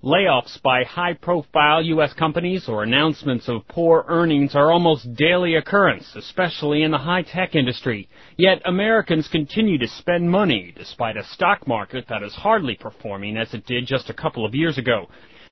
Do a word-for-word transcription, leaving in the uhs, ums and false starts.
Layoffs by high-profile U S companies or announcements of poor earnings are almost daily occurrence, especially in the high-tech industry. Yet Americans continue to spend money, despite a stock market that is hardly performing as it did just a couple of years ago.